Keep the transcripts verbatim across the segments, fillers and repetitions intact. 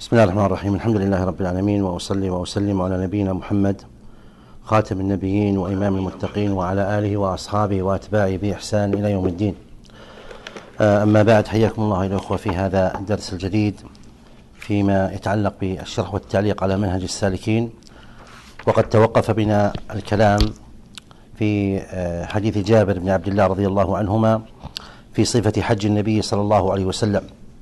بسم الله الرحمن الرحيم. الحمد لله رب العالمين، وأصلي وأسلم على نبينا محمد خاتم النبيين وإمام المتقين وعلى آله وأصحابه وأتباعه بإحسان إلى يوم الدين. أما بعد، حياكم الله أيها الأخوة في هذا الدرس الجديد فيما يتعلق بالشرح والتعليق على منهج السالكين. وقد توقف بنا الكلام في حديث جابر بن عبد الله رضي الله عنهما في صفة حج النبي صلى الله عليه وسلم.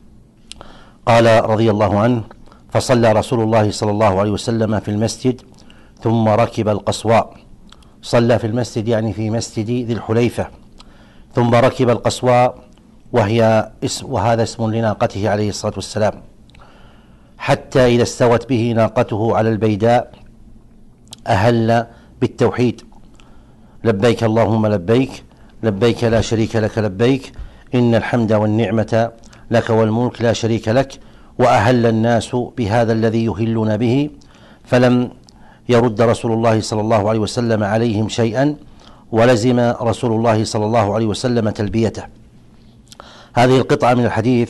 قال رضي الله عنه: فصلى رسول الله صلى الله عليه وسلم في المسجد ثم ركب القصواء. صلى في المسجد يعني في مسجد ذي الحليفة، ثم ركب القصواء وهي اسم وهذا اسم لناقته عليه الصلاة والسلام، حتى إذا استوت به ناقته على البيداء أهل بالتوحيد: لبيك اللهم لبيك، لبيك لا شريك لك لبيك، إن الحمد والنعمة لك والملك لا شريك لك. وأهل الناس بهذا الذي يهلون به، فلم يرد رسول الله صلى الله عليه وسلم عليهم شيئا، ولزم رسول الله صلى الله عليه وسلم تلبيته. هذه القطعة من الحديث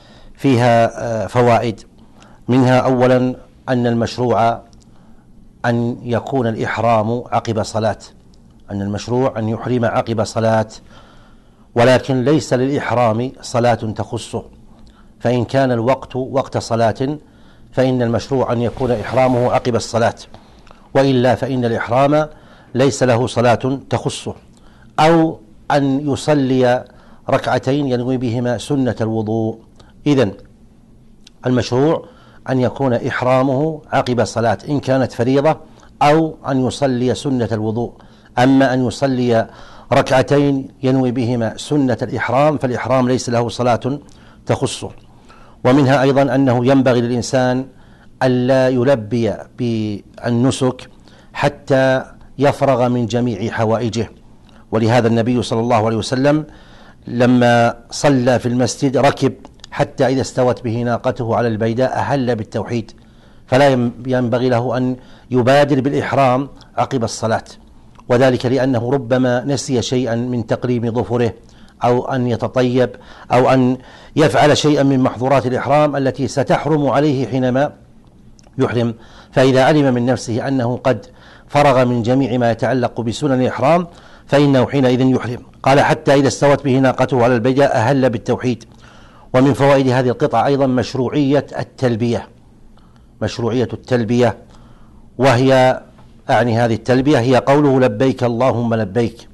فيها فوائد، منها أولا أن المشروع أن يكون الإحرام عقب صلاة، أن المشروع أن يحرم عقب صلاة، ولكن ليس للإحرام صلاة تخصه، فإن كان الوقت وقت صلاة فإن المشروع أن يكون إحرامه عقب الصلاة، وإلا فإن الإحرام ليس له صلاة تخصه. أو أن يصلي ركعتين ينوي بهما سنة الوضوء. إذن المشروع أن يكون إحرامه عقب صلاة إن كانت فريضة، أو أن يصلي سنة الوضوء. أما أن يصلي ركعتين ينوي بهما سنة الإحرام فالإحرام ليس له صلاة تخصه. ومنها أيضا أنه ينبغي للإنسان ألا يلبي بالنسك حتى يفرغ من جميع حوائجه، ولهذا النبي صلى الله عليه وسلم لما صلى في المسجد ركب حتى إذا استوت به ناقته على البيداء أهل بالتوحيد، فلا ينبغي له أن يبادر بالإحرام عقب الصلاة، وذلك لأنه ربما نسي شيئا من تقريم ظفره، أو أن يتطيب، أو أن يفعل شيئا من محظورات الإحرام التي ستحرم عليه حينما يحرم. فإذا علم من نفسه أنه قد فرغ من جميع ما يتعلق بسنن الإحرام فإنه حينئذ يحرم. قال: حتى إذا استوت به ناقته على البيداء أهل بالتوحيد. ومن فوائد هذه القطعة أيضا مشروعية التلبية، مشروعية التلبية، وهي أعني هذه التلبية هي قوله: لبيك اللهم لبيك.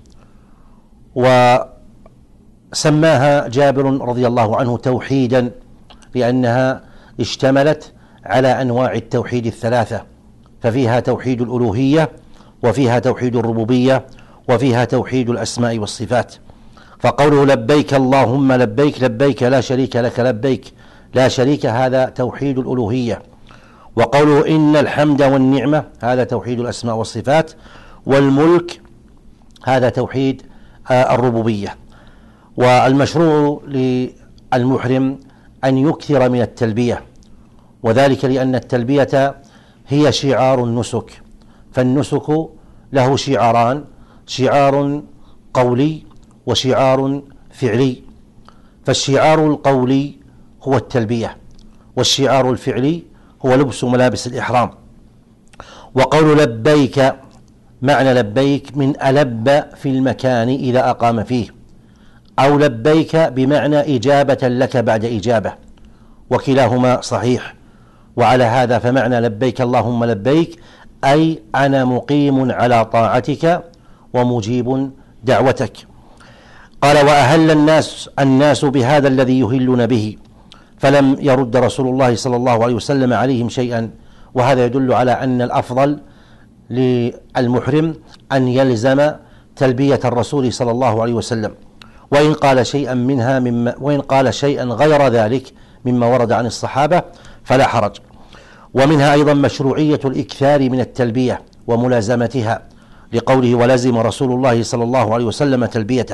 وسماها جابر رضي الله عنه توحيدا، لأنها اشتملت على أنواع التوحيد الثلاثة، ففيها توحيد الألوهية، وفيها توحيد الربوبية، وفيها توحيد الأسماء والصفات. فقوله لبيك اللهم لبيك، لبيك لا شريك لك لبيك، لا شريك، هذا توحيد الألوهية. وقوله إن الحمد والنعمة، هذا توحيد الأسماء والصفات. والملك هذا توحيد الربوبية. والمشروع للمحرم أن يكثر من التلبية، وذلك لأن التلبية هي شعار النسك، فالنسك له شعاران: شعار قولي وشعار فعلي. فالشعار القولي هو التلبية، والشعار الفعلي هو لبس ملابس الإحرام. وقول لبيك معنى لبيك من ألب في المكان إذا أقام فيه، أو لبيك بمعنى إجابة لك بعد إجابة، وكلاهما صحيح. وعلى هذا فمعنى لبيك اللهم لبيك أي أنا مقيم على طاعتك ومجيب دعوتك. قال: وأهل الناس الناس بهذا الذي يهلون به، فلم يرد رسول الله صلى الله عليه وسلم عليهم شيئا. وهذا يدل على أن الأفضل للمحرم أن يلزم تلبية الرسول صلى الله عليه وسلم، وإن قال شيئا منها مما وإن قال شيئا غير ذلك مما ورد عن الصحابة فلا حرج. ومنها أيضا مشروعية الإكثار من التلبية وملازمتها، لقوله: ولزم رسول الله صلى الله عليه وسلم تلبيته.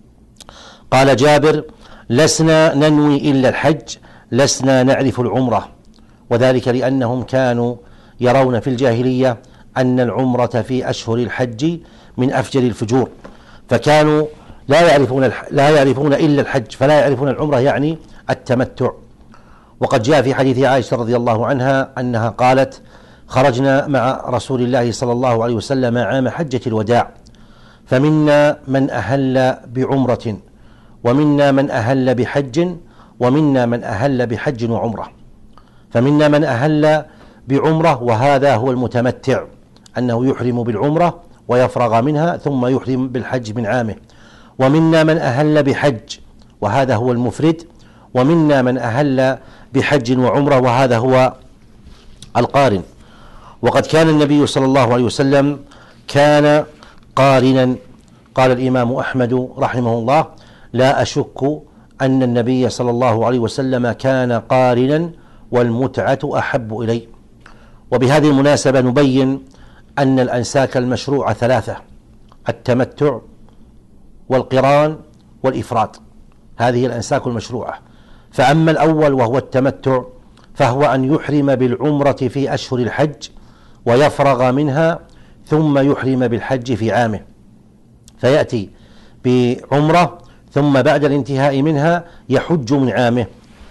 قال جابر: لسنا ننوي إلا الحج، لسنا نعرف العمرة. وذلك لأنهم كانوا يرون في الجاهلية أن العمرة في أشهر الحج من أفجر الفجور، فكانوا لا يعرفون لا يعرفون إلا الحج، فلا يعرفون العمرة يعني التمتع. وقد جاء في حديث عائشة رضي الله عنها أنها قالت: خرجنا مع رسول الله صلى الله عليه وسلم عام حجة الوداع، فمنا من أهل بعمرة، ومنا من أهل بحج، ومنا من أهل بحج وعمرة. فمنا من أهل بعمرة، وهذا هو المتمتع، أنه يحرم بالعمرة ويفرغ منها ثم يحرم بالحج من عامه. ومنا من أهل بحج، وهذا هو المفرد. ومنا من أهل بحج وعمرة، وهذا هو القارن. وقد كان النبي صلى الله عليه وسلم كان قارنا. قال الإمام أحمد رحمه الله: لا أشك أن النبي صلى الله عليه وسلم كان قارنا والمتعة أحب إلي. وبهذه المناسبة نبين أن الأنساك المشروعة ثلاثة: التمتع والقران والإفراد. هذه الأنساك المشروعة. فأما الأول وهو التمتع، فهو أن يحرم بالعمرة في أشهر الحج ويفرغ منها ثم يحرم بالحج في عامه، فيأتي بعمرة ثم بعد الانتهاء منها يحج من عامه.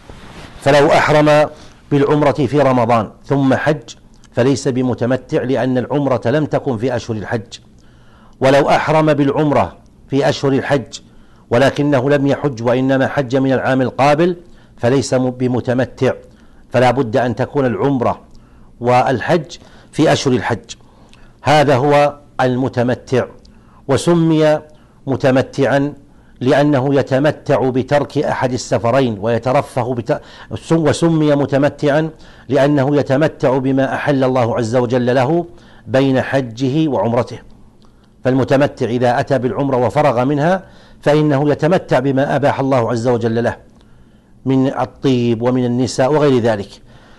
فلو أحرم بالعمرة في رمضان ثم حج فليس بمتمتع، لأن العمرة لم تكن في أشهر الحج. ولو أحرم بالعمرة في أشهر الحج ولكنه لم يحج وإنما حج من العام القابل فليس بمتمتع، فلا بد أن تكون العمرة والحج في أشهر الحج. هذا هو المتمتع. وسمي متمتعا لأنه يتمتع بترك أحد السفرين ويترفه بت... وسمي متمتعا لأنه يتمتع بما أحل الله عز وجل له بين حجه وعمرته. فالمتمتع إذا أتى بالعمرة وفرغ منها فإنه يتمتع بما أباح الله عز وجل له من الطيب ومن النساء وغير ذلك.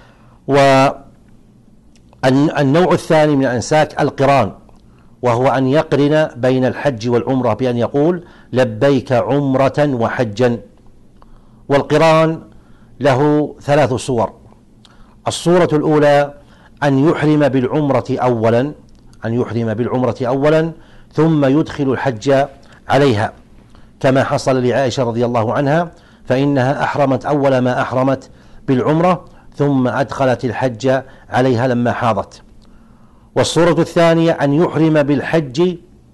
والنوع الثاني من الأنساك القران، وهو أن يقرن بين الحج والعمرة بأن يقول: لبيك عمرة وحجا. والقران له ثلاث صور. الصورة الأولى أن يحرم بالعمرة أولا أن يحرم بالعمرة أولا ثم يدخل الحج عليها، كما حصل لعائشة رضي الله عنها، فإنها أحرمت أول ما أحرمت بالعمرة ثم أدخلت الحج عليها لما حاضت. والصورة الثانية أن يحرم بالحج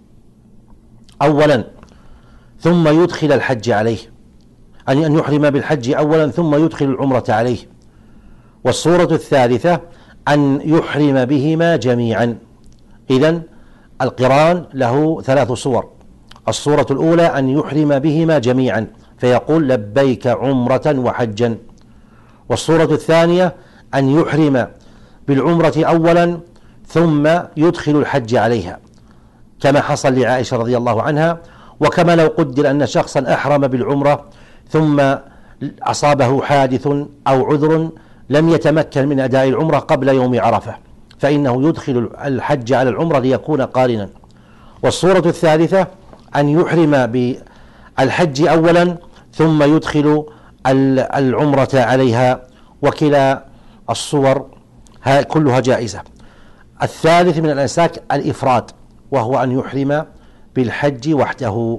أولا ثم يدخل الحج عليه، أن يحرم بالحج أولا ثم يدخل العمرة عليه. والصورة الثالثة أن يحرم بهما جميعا. إذن القران له ثلاث صور. الصورة الأولى أن يحرم بهما جميعا فيقول: لبيك عمرة وحجا. والصورة الثانية أن يحرم بالعمرة أولا ثم يدخل الحج عليها، كما حصل لعائشة رضي الله عنها. وكما لو قدر أن شخصا أحرم بالعمرة ثم أصابه حادث أو عذر لم يتمكن من أداء العمرة قبل يوم عرفة، فإنه يدخل الحج على العمرة ليكون قارنا. والصورة الثالثة أن يحرم بالحج أولا ثم يدخل العمرة عليها، وكلا الصور كلها جائزة. الثالث من الأنساك الإفراد، وهو أن يحرم بالحج وحده.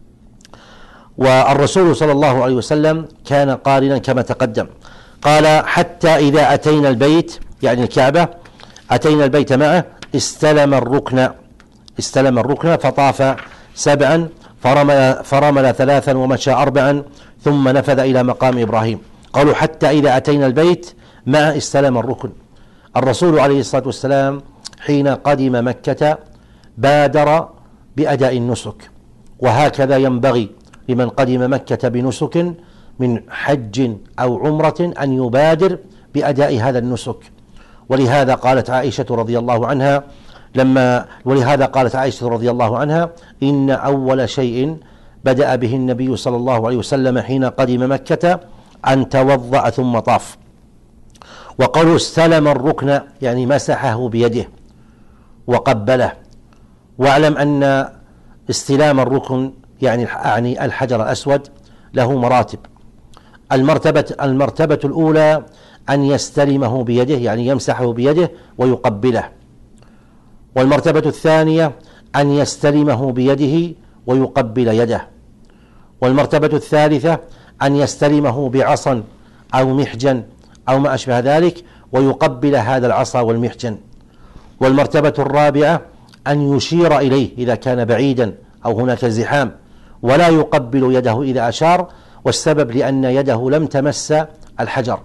والرسول صلى الله عليه وسلم كان قارنا كما تقدم. قال: حتى إذا أتينا البيت، يعني الكعبة، أتينا البيت معه استلم الركن استلم الركن فطاف سبعا فرمل, فرمل ثلاثا ومشى أربعا ثم نفذ إلى مقام إبراهيم. قالوا: حتى إذا أتينا البيت مع استلم الركن. الرسول عليه الصلاة والسلام حين قدم مكة بادر بأداء النسك، وهكذا ينبغي لمن قدم مكة بنسك من حج أو عمرة أن يبادر بأداء هذا النسك. ولهذا قالت عائشة رضي الله عنها لما ولهذا قالت عائشة رضي الله عنها: إن أول شيء بدأ به النبي صلى الله عليه وسلم حين قدم مكة أن توضأ ثم طاف. وقالوا استلم الركن يعني مسحه بيده وقبله. واعلم أن استلام الركن يعني يعني الحجر الأسود له مراتب. المرتبة المرتبة الأولى أن يستلمه بيده يعني يمسحه بيده ويقبله. والمرتبة الثانية أن يستلمه بيده ويقبل يده. والمرتبة الثالثة أن يستلمه بعصا أو محجا أو ما أشبه ذلك، ويقبل هذا العصا والمحجن. والمرتبة الرابعة أن يشير إليه إذا كان بعيدا أو هناك زحام، ولا يقبل يده إذا أشار، والسبب لأن يده لم تمس الحجر.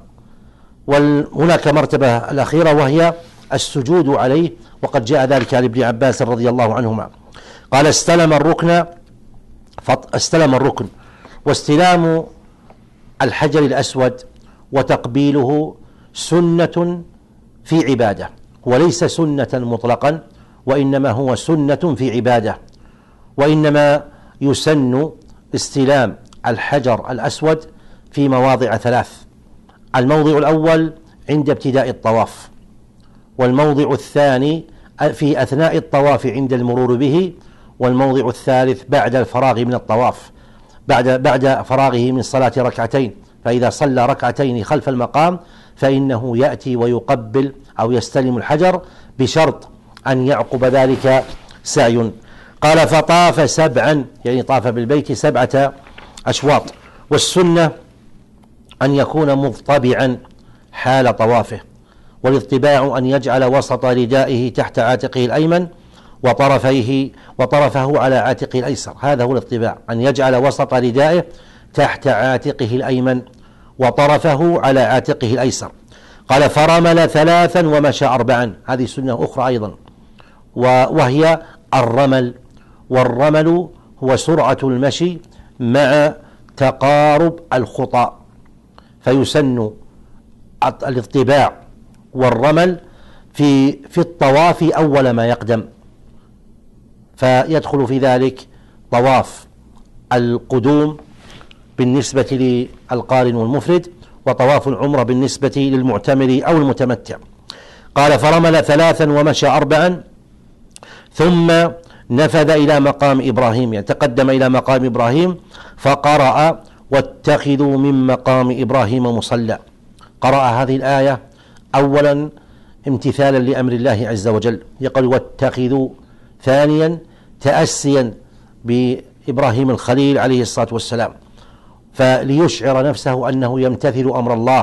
وهناك مرتبة الأخيرة وهي السجود عليه، وقد جاء ذلك عن ابن عباس رضي الله عنهما قال استلم الركن استلم الركن واستلام الحجر الأسود وتقبيله سنة في عبادة، وليس سنة مطلقا، وإنما هو سنة في عبادة. وإنما يسن استلام الحجر الأسود في مواضع ثلاث: الموضع الأول عند ابتداء الطواف، والموضع الثاني في أثناء الطواف عند المرور به، والموضع الثالث بعد الفراغ من الطواف، بعد بعد فراغه من صلاة ركعتين. فإذا صلى ركعتين خلف المقام فإنه يأتي ويقبل أو يستلم الحجر، بشرط أن يعقب ذلك سعي. قال فطاف سبعا، يعني طاف بالبيت سبعة أشواط. والسنة أن يكون مضطبعا حال طوافه، والاضطباع أن يجعل وسط ردائه تحت عاتقه الأيمن وطرفيه وطرفه على عاتقه الأيسر. هذا هو الاضطباع، أن يجعل وسط ردائه تحت عاتقه الأيمن وطرفه على عاتقه الأيسر. قال فرمل ثلاثا ومشى أربعا، هذه سنة أخرى أيضا، وهي الرمل. والرمل هو سرعة المشي مع تقارب الخطى، فيسن الاضطباع والرمل في في الطواف أول ما يقدم، فيدخل في ذلك طواف القدوم بالنسبة للقارن والمفرد، وطواف العمرة بالنسبة للمعتمر أو المتمتع. قال فرمل ثلاثا ومشى أربعا ثم نفذ إلى مقام إبراهيم، يعني تقدم إلى مقام إبراهيم فقرأ واتخذوا من مقام إبراهيم مصلى. قرأ هذه الآية أولا امتثالا لأمر الله عز وجل، يقول واتخذوا، ثانيا تأسيا بإبراهيم الخليل عليه الصلاة والسلام، فليشعر نفسه أنه يمتثل أمر الله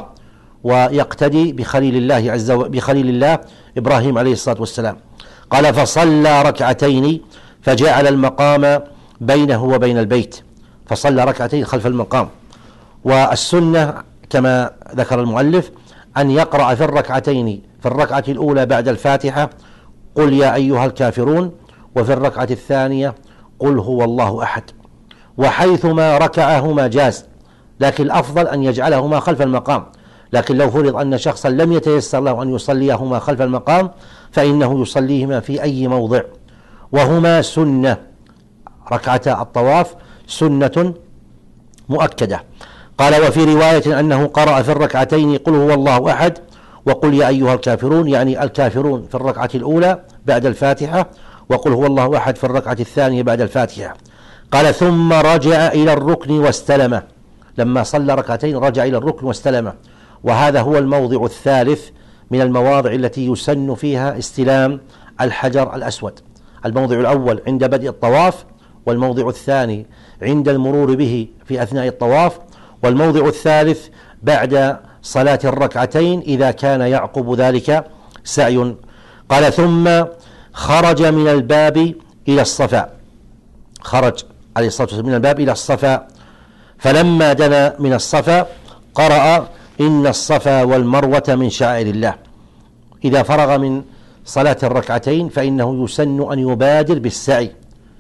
ويقتدي بخليل الله عز وجل بخليل الله إبراهيم عليه الصلاة والسلام. قال فصلى ركعتين فجعل المقام بينه وبين البيت، فصلى ركعتين خلف المقام. والسنة كما ذكر المؤلف أن يقرأ في الركعتين، في الركعة الأولى بعد الفاتحة قل يا أيها الكافرون، وفي الركعة الثانية قل هو الله أحد، وحيثما ركعهما جاز، لكن الأفضل أن يجعلهما خلف المقام. لكن لو فرض أن شخصا لم يتيسر له أن يصليهما خلف المقام فإنه يصليهما في أي موضع، وهما سنة، ركعتا الطواف سنة مؤكدة. قال وفي رواية أنه قرأ في الركعتين قل هو الله أحد وقل يا أيها الكافرون، يعني الكافرون في الركعة الأولى بعد الفاتحة، وقل هو الله أحد في الركعة الثانية بعد الفاتحة. قال ثم رجع إلى الركن واستلمه، لما صلى ركعتين رجع إلى الركن واستلمه، وهذا هو الموضع الثالث من المواضع التي يسن فيها استلام الحجر الأسود. الموضع الأول عند بدء الطواف، والموضع الثاني عند المرور به في أثناء الطواف، والموضع الثالث بعد صلاة الركعتين إذا كان يعقب ذلك سعي. قال ثم خرج من الباب إلى الصفا، خرج عليه الصلاة والسلام من الباب إلى الصفا، فلما دنا من الصفا قرأ إن الصفا والمروة من شعائر الله. إذا فرغ من صلاة الركعتين فإنه يسن أن يبادر بالسعي،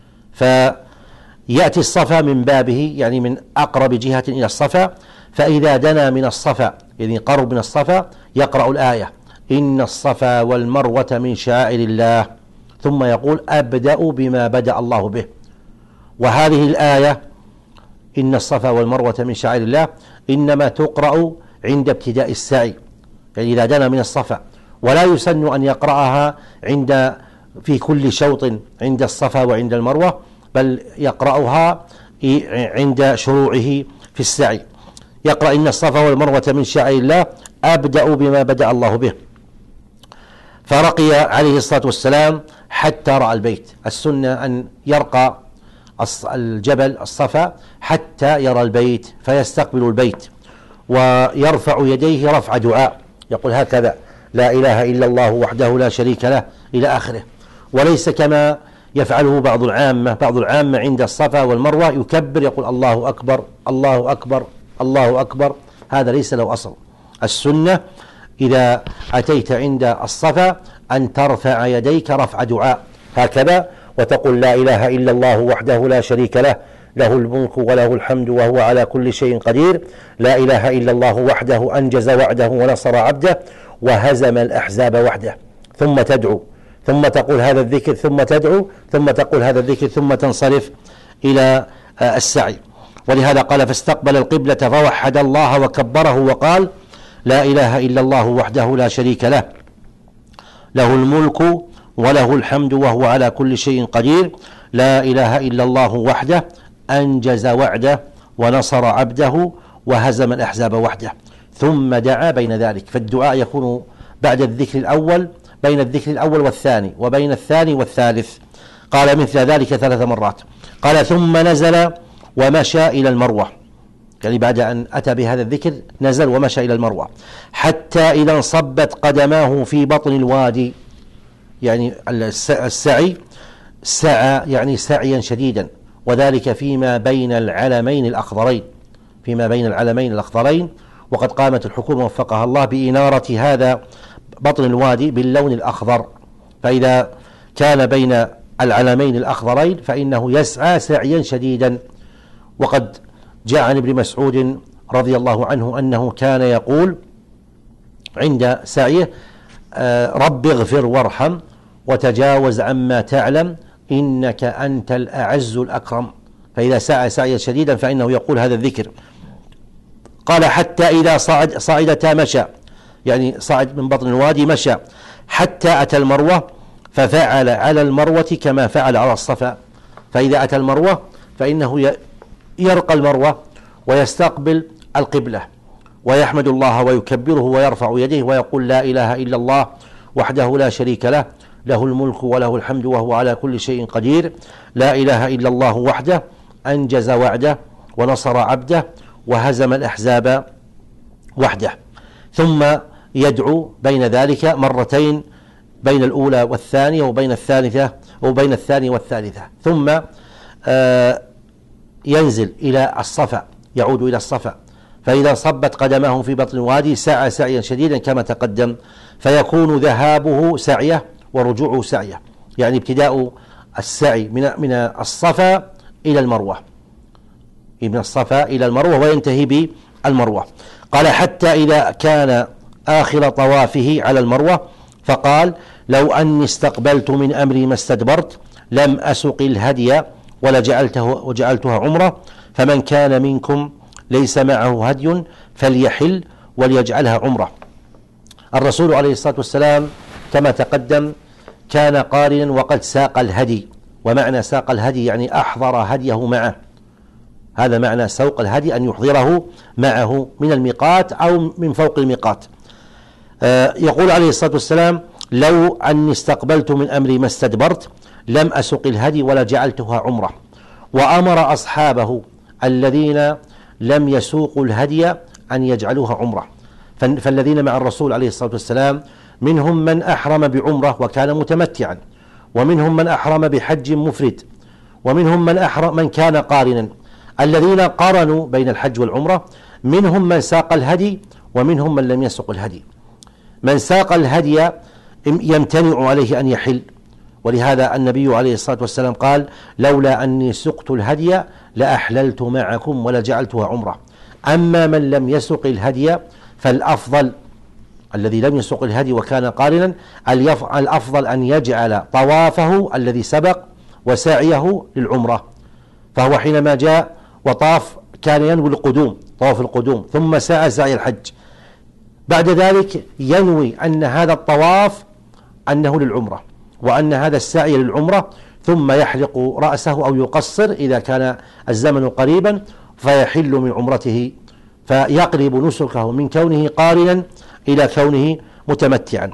فيأتي الصفا من بابه، يعني من أقرب جهة إلى الصفا، فإذا دنا من الصفا يعني قرب من الصفا يقرأ الآية إن الصفا والمروة من شعائر الله، ثم يقول أبدأ بما بدأ الله به. وهذه الآية إن الصفا والمروة من شعائر الله إنما تقرأ عند ابتداء السعي، يعني إذا دنا من الصفا، ولا يسن أن يقرأها عند في كل شوط عند الصفا وعند المروة، بل يقرأها عند شروعه في السعي، يقرأ إن الصفا والمروة من شعائر الله أبدأ بما بدأ الله به. فرقي عليه الصلاة والسلام حتى رأى البيت. السنة أن يرقى الجبل الصفا حتى يرى البيت فيستقبل البيت. ويرفع يديه رفع دعاء، يقول هكذا: لا إله إلا الله وحده لا شريك له إلى آخره. وليس كما يفعله بعض العامة، بعض العامة عند الصفا والمروة يكبر يقول الله أكبر الله أكبر الله أكبر، هذا ليس له أصل. السنة إذا أتيت عند الصفا أن ترفع يديك رفع دعاء هكذا، وتقول لا إله إلا الله وحده لا شريك له له الملك وله الحمد وهو على كل شيء قدير، لا إله إلا الله وحده أنجز وعده ونصر عبده وهزم الأحزاب وحده. ثم تدعو، ثم تقول هذا الذكر، ثم تدعو، ثم تقول هذا الذكر، ثم تنصرف إلى السعي. ولهذا قال: فاستقبل القبلة فوحد الله وكبره وقال: لا إله إلا الله وحده لا شريك له له الملك وله الحمد وهو على كل شيء قدير، لا إله إلا الله وحده أنجز وعده ونصر عبده وهزم الأحزاب وحده. ثم دعا بين ذلك، فالدعاء يكون بعد الذكر الأول، بين الذكر الأول والثاني، وبين الثاني والثالث. قال مثل ذلك ثلاث مرات. قال: ثم نزل ومشى إلى المروة، يعني بعد أن أتى بهذا الذكر نزل ومشى إلى المروة، حتى إذا انصبت قدماه في بطن الوادي، يعني السعي سعى يعني سعيا شديدا، وذلك فيما بين العلمين الأخضرين، فيما بين العلمين الأخضرين. وقد قامت الحكومة وفقها الله بإنارة هذا بطن الوادي باللون الأخضر، فإذا كان بين العلمين الأخضرين فإنه يسعى سعيا شديدا. وقد جاء عن ابن مسعود رضي الله عنه أنه كان يقول عند سعيه: رب اغفر وارحم وتجاوز عما تعلم إنك أنت الأعز الأكرم. فإذا سعى سعيا شديدا فإنه يقول هذا الذكر. قال: حتى إذا صعد صعدتا مشى، يعني صعد من بطن الوادي مشى حتى أتى المروة، ففعل على المروة كما فعل على الصفا. فإذا أتى المروة فإنه يرقى المروة ويستقبل القبلة ويحمد الله ويكبره ويرفع يديه ويقول: لا إله إلا الله وحده لا شريك له له الملك وله الحمد وهو على كل شيء قدير، لا إله إلا الله وحده أنجز وعده ونصر عبده وهزم الأحزاب وحده. ثم يدعو بين ذلك مرتين، بين الأولى والثانية وبين الثالثة وبين الثانية والثالثة. ثم آه ينزل إلى الصفا، يعود إلى الصفا، فإذا صبت قدمه في بطن الوادي سعى سعيا شديدا كما تقدم، فيكون ذهابه سعيه ورجوعه سعيه، يعني ابتداء السعي من من الصفا إلى المروة، من الصفا إلى المروة وينتهي بالمروة. قال: حتى إذا كان آخر طوافه على المروة فقال: لو أني استقبلت من أمري ما استدبرت لم أسق الهدي ولجعلته وجعلتها عمرة، فمن كان منكم ليس معه هدي فليحل وليجعلها عمرة. الرسول عليه الصلاة والسلام كما تقدم كان قارنا وقد ساق الهدي، ومعنى ساق الهدي يعني أحضر هديه معه، هذا معنى سوق الهدي، أن يحضره معه من الميقات أو من فوق الميقات. آه يقول عليه الصلاة والسلام: لو أني استقبلت من أمري ما استدبرت لم أسق الهدي ولا جعلتها عمرة. وأمر أصحابه الذين لم يسوقوا الهدي أن يجعلوها عمرة. فالذين مع الرسول عليه الصلاة والسلام منهم من أحرم بعمرة وكان متمتعا، ومنهم من أحرم بحج مفرد، ومنهم من أحرم من كان قارنا. الذين قارنوا بين الحج والعمرة منهم من ساق الهدي ومنهم من لم يسق الهدي. من ساق الهدي يمتنع عليه أن يحل، ولهذا النبي عليه الصلاة والسلام قال: لولا أني سقت الهدي لأحللت معكم ولجعلتها عمرة. أما من لم يسق الهدي فالأفضل، الذي لم يسق الهدي وكان قارنا، الأفضل أن يجعل طوافه الذي سبق وسعيه للعمرة. فهو حينما جاء وطاف كان ينوي القدوم، طواف القدوم، ثم سعى سعي الحج. بعد ذلك ينوي أن هذا الطواف أنه للعمرة، وأن هذا السعي للعمرة، ثم يحلق رأسه أو يقصر إذا كان الزمن قريبا فيحل من عمرته، فيقلب نسكه من كونه قارنا إلى كونه متمتعا.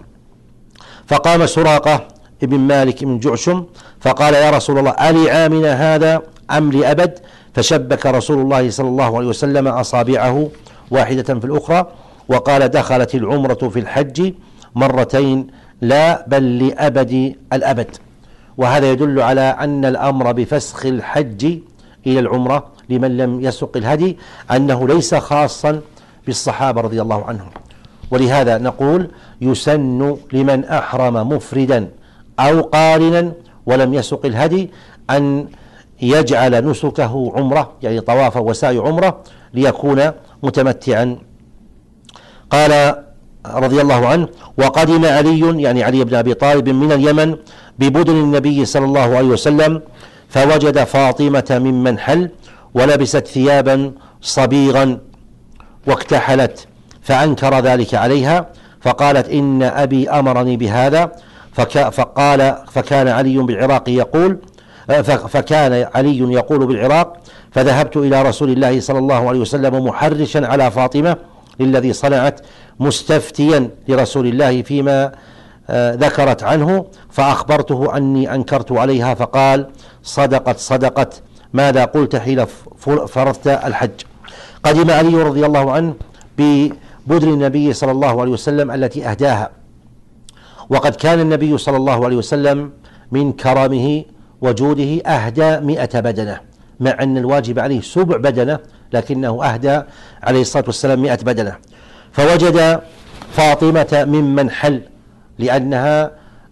فقام سراقة ابن مالك بن جعشم فقال: يا رسول الله، ألي عامنا هذا أم لأبد؟ فشبك رسول الله صلى الله عليه وسلم أصابعه واحدة في الأخرى. وقال دخلت العمرة في الحج مرتين لا بل لأبد الأبد. وهذا يدل على أن الأمر بفسخ الحج إلى العمرة لمن لم يسق الهدي أنه ليس خاصا بالصحابة رضي الله عنهم. ولهذا نقول يسن لمن أحرم مفردا أو قارنا ولم يسق الهدي أن يجعل نسكه عمرة، يعني طواف وسعي عمرة، ليكون متمتعا. قال رضي الله عنه: وقدم علي، يعني علي بن أبي طالب، من اليمن ببدن النبي صلى الله عليه وسلم فوجد فاطمة ممن حل ولبست ثيابا صبيغا واكتحلت، فأنكر ذلك عليها، فقالت: إن أبي أمرني بهذا. فك فقال فكان علي بالعراق يقول فكان علي يقول بالعراق: فذهبت إلى رسول الله صلى الله عليه وسلم محرشا على فاطمة للذي صنعت، مستفتيا لرسول الله فيما ذكرت عنه، فأخبرته أني أنكرت عليها، فقال: صدقت صدقت، ماذا قلت حين فرضت الحج؟ قدم علي رضي الله عنه ببدن النبي صلى الله عليه وسلم التي أهداها. وقد كان النبي صلى الله عليه وسلم من كرمه وجوده أهدى مئة بدنة، مع أن الواجب عليه سبع بدنة، لكنه أهدى عليه الصلاة والسلام مئة بدنة. فوجد فاطمة ممن حل، لأنها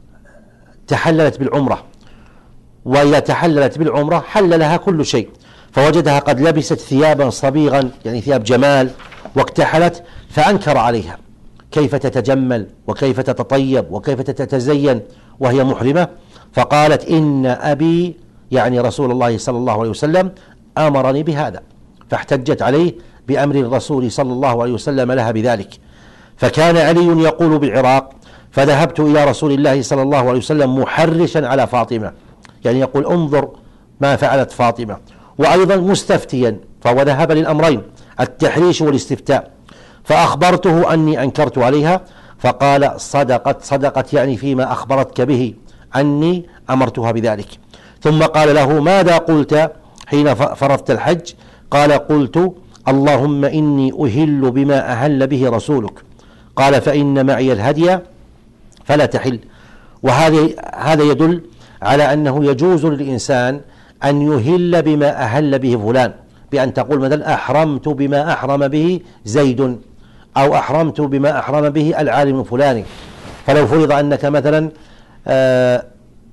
تحللت بالعمرة، وإذا تحللت بالعمرة حل لها كل شيء، فوجدها قد لبست ثيابا صبيغا، يعني ثياب جمال، واكتحلت، فأنكر عليها كيف تتجمل وكيف تتطيب وكيف تتزين وهي محرمة. فقالت: إن أبي، يعني رسول الله صلى الله عليه وسلم، أمرني بهذا. فاحتجت عليه بأمر الرسول صلى الله عليه وسلم لها بذلك. فكان علي يقول بالعراق: فذهبت إلى رسول الله صلى الله عليه وسلم محرشا على فاطمة، يعني يقول انظر ما فعلت فاطمة، وأيضا مستفتيا، فهو ذهب للأمرين، التحريش والاستفتاء. فأخبرته أني أنكرت عليها، فقال: صدقت صدقت، يعني فيما أخبرتك به أني أمرتها بذلك. ثم قال له: ماذا قلت حين فرضت الحج؟ قال: قلت: اللهم إني أهل بما أهل به رسولك. قال: فإن معي الهدي فلا تحل. وهذا هذا يدل على أنه يجوز للإنسان أن يهل بما أهل به فلان، بأن تقول مثلا: أحرمت بما أحرم به زيد، أو أحرمت بما أحرم به العالم الفلاني. فلو فرض أنك مثلا آه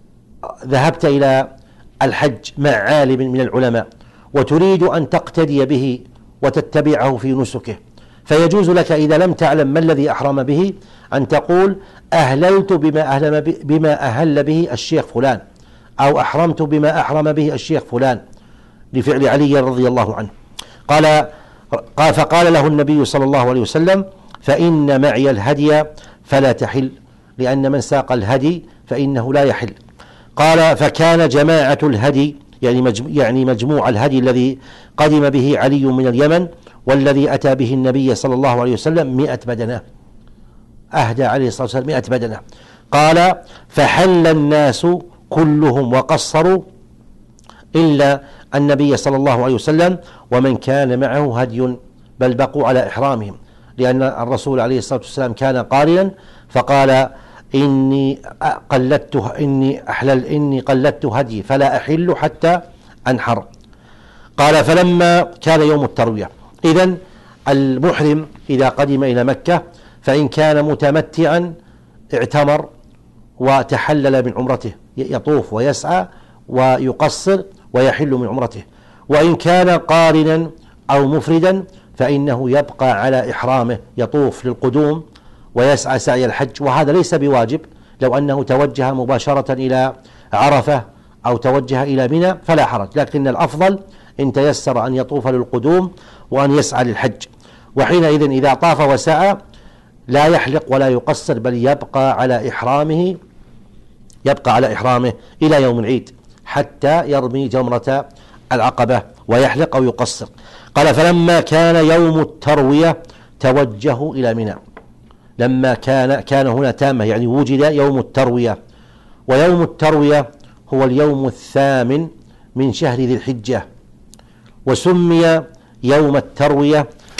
ذهبت إلى الحج مع عالم من العلماء وتريد أن تقتدي به وتتبعه في نسكه، فيجوز لك إذا لم تعلم ما الذي أحرم به أن تقول: أهللت بما أهل بما أهل به الشيخ فلان، أو أحرمت بما أحرم به الشيخ فلان، لفعل علي رضي الله عنه. قال قال فقال له النبي صلى الله عليه وسلم: فإن معي الهدي فلا تحل، لأن من ساق الهدي فإنه لا يحل. قال: فكان جماعة الهدي، يعني يعني مجموع الهدي الذي قدم به علي من اليمن والذي أتى به النبي صلى الله عليه وسلم مئة بدنة، أهدى عليه الصلاة والسلام مئة بدنة. قال: فحل الناس كلهم وقصروا إلا النبي صلى الله عليه وسلم ومن كان معه هدي، بل بقوا على إحرامهم، لأن الرسول عليه الصلاة والسلام كان قارنا، فقال: إني قلدت إني أحلل إني قلدت هدي فلا أحل حتى أنحر. قال: فلما كان يوم التروية، إذن المحرم إذا قدم إلى مكة فإن كان متمتعا اعتمر وتحلل من عمرته، يطوف ويسعى ويقصر ويحل من عمرته. وإن كان قارنا أو مفردا فإنه يبقى على إحرامه، يطوف للقدوم ويسعى سعي الحج، وهذا ليس بواجب. لو أنه توجه مباشرة إلى عرفة أو توجه إلى منى فلا حرج، لكن الأفضل إن تيسر أن يطوف للقدوم وأن يسعى للحج. وحينئذ إذا طاف وسعى لا يحلق ولا يقصر، بل يبقى على إحرامه يبقى على إحرامه إلى يوم العيد حتى يرمي جمرة العقبة ويحلق أو يقصر. قال: فلما كان يوم التروية توجهوا إلى منى. لما كان كان هنا تامة، يعني وجد يوم التروية، ويوم التروية هو اليوم الثامن من شهر ذي الحجة، وسمي يوم التروية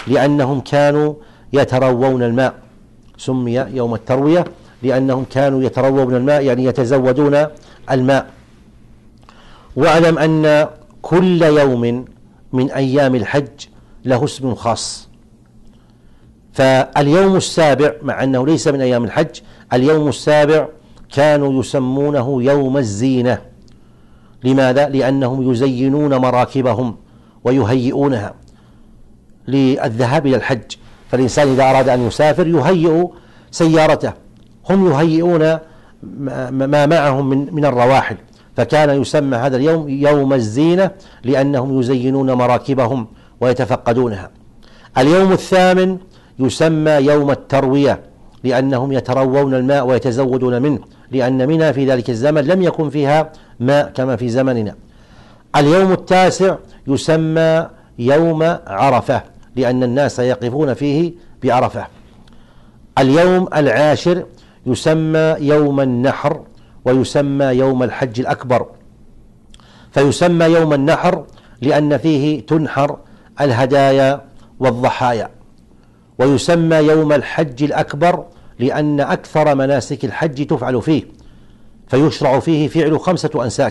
لأنهم كانوا يتروون الماء، سمي يوم التروية لأنهم كانوا يتروون الماء يعني يتزودون الماء. واعلم أن كل يوم من أيام الحج له اسم خاص، فاليوم السابع مع أنه ليس من أيام الحج، اليوم السابع كانوا يسمونه يوم الزينة. لماذا؟ لأنهم يزينون مراكبهم ويهيئونها للذهاب إلى الحج. فالإنسان إذا أراد أن يسافر يهيئ سيارته، هم يهيئون ما معهم من من الرواحل، فكان يسمى هذا اليوم يوم الزينة لأنهم يزينون مراكبهم ويتفقدونها. اليوم الثامن يسمى يوم التروية لأنهم يتروون الماء ويتزودون منه، لأن منى في ذلك الزمن لم يكن فيها ماء كما في زمننا. اليوم التاسع يسمى يوم عرفة لأن الناس يقفون فيه بعرفة. اليوم العاشر يسمى يوم النحر ويسمى يوم الحج الأكبر. فيسمى يوم النحر لأن فيه تنحر الهدايا والضحايا، ويسمى يوم الحج الأكبر لأن أكثر مناسك الحج تفعل فيه، فيشرع فيه فعل خمسة أنساك: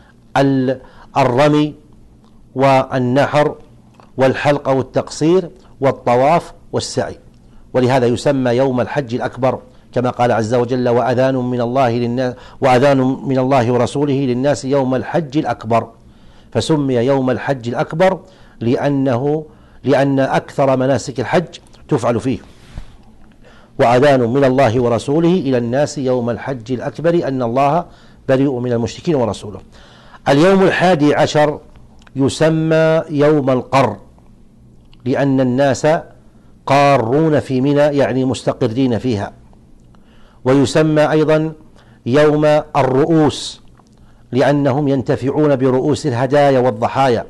الرمي والنحر والحلق أو التقصير والطواف والسعي، ولهذا يسمى يوم الحج الأكبر كما قال عز وجل: وأذان من الله للناس وأذان من الله ورسوله للناس يوم الحج الأكبر. فسمي يوم الحج الأكبر لأنه لأن أكثر مناسك الحج تفعل فيه. وأذان من الله ورسوله إلى الناس يوم الحج الأكبر أن الله بريء من المشركين ورسوله. اليوم الحادي عشر يسمى يوم القر لأن الناس قارون في منى يعني مستقرين فيها. ويسمى أيضا يوم الرؤوس لأنهم ينتفعون برؤوس الهدايا والضحايا،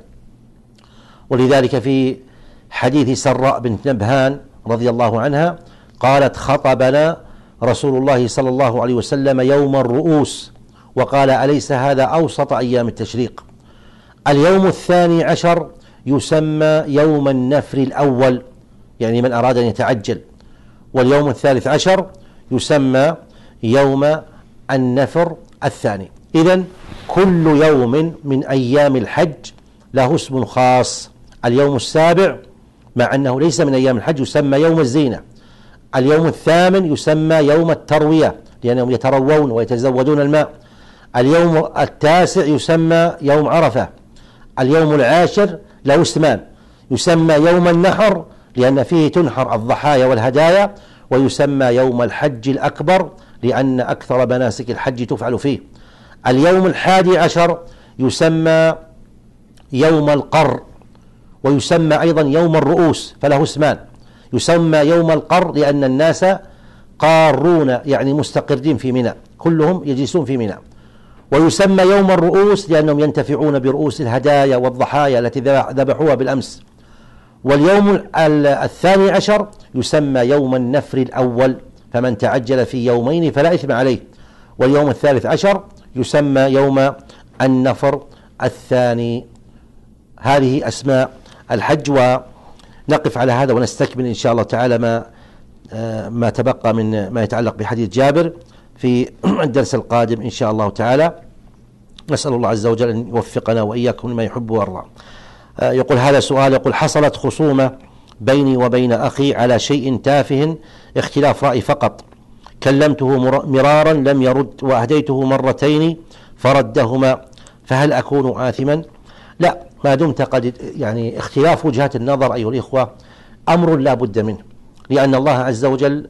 ولذلك في حديث سراء بنت نبهان رضي الله عنها قالت: خطبنا رسول الله صلى الله عليه وسلم يوم الرؤوس وقال: أليس هذا أوسط أيام التشريق؟ اليوم الثاني عشر يسمى يوم النفر الأول يعني من أراد أن يتعجل. واليوم الثالث عشر يسمى يوم النفر الثاني. إذن كل يوم من أيام الحج له اسم خاص. اليوم السابع مع أنه ليس من أيام الحج يسمى يوم الزينة. اليوم الثامن يسمى يوم التروية لأنهم يتروون ويتزودون الماء. اليوم التاسع يسمى يوم عرفة. اليوم العاشر له اسمان: يسمى يوم النحر لأن فيه تنحر الضحايا والهدايا، ويسمى يوم الحج الأكبر لأن أكثر مناسك الحج تفعل فيه. اليوم الحادي عشر يسمى يوم القر، ويسمى أيضا يوم الرؤوس، فله اسمان: يسمى يوم القر لأن الناس قارون يعني مستقرين في منى، كلهم يجلسون في منى. ويسمى يوم الرؤوس لأنهم ينتفعون برؤوس الهدايا والضحايا التي ذبحوها بالأمس. واليوم الثاني عشر يسمى يوم النفر الأول، فمن تعجل في يومين فلا إثم عليه. واليوم الثالث عشر يسمى يوم النفر الثاني. هذه أسماء الحج. ونقف على هذا ونستكمل إن شاء الله تعالى ما ما تبقى من ما يتعلق بحديث جابر في الدرس القادم إن شاء الله تعالى. نسأل الله عز وجل أن يوفقنا وإياكم لما يحب ويرضى. يقول هذا سؤال، يقول: حصلت خصومة بيني وبين أخي على شيء تافه، اختلاف رأي فقط، كلمته مرارا لم يرد، وأهديته مرتين فردهما، فهل أكون آثما؟ لا، ما دمت قد يعني اختلاف وجهات النظر أيها الإخوة أمر لا بد منه، لأن الله عز وجل